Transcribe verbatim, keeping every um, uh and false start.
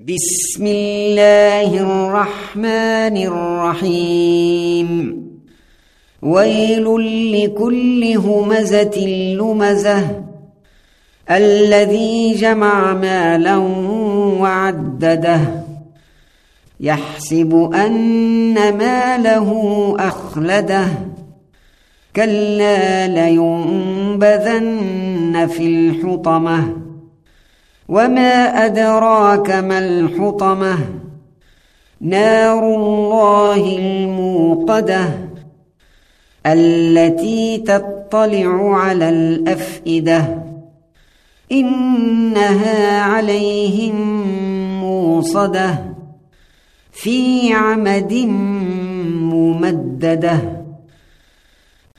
بسم الله الرحمن الرحيم ويل لكل همزة لمزة الذي جمع مالا وعدده يحسب أن ماله أخلده كلا لينبذن في الحطمة وما أدراك ما الحطمة نار الله الموقدة التي تطلع على الأفئدة إنها عليهم موصدة في عمد ممددة.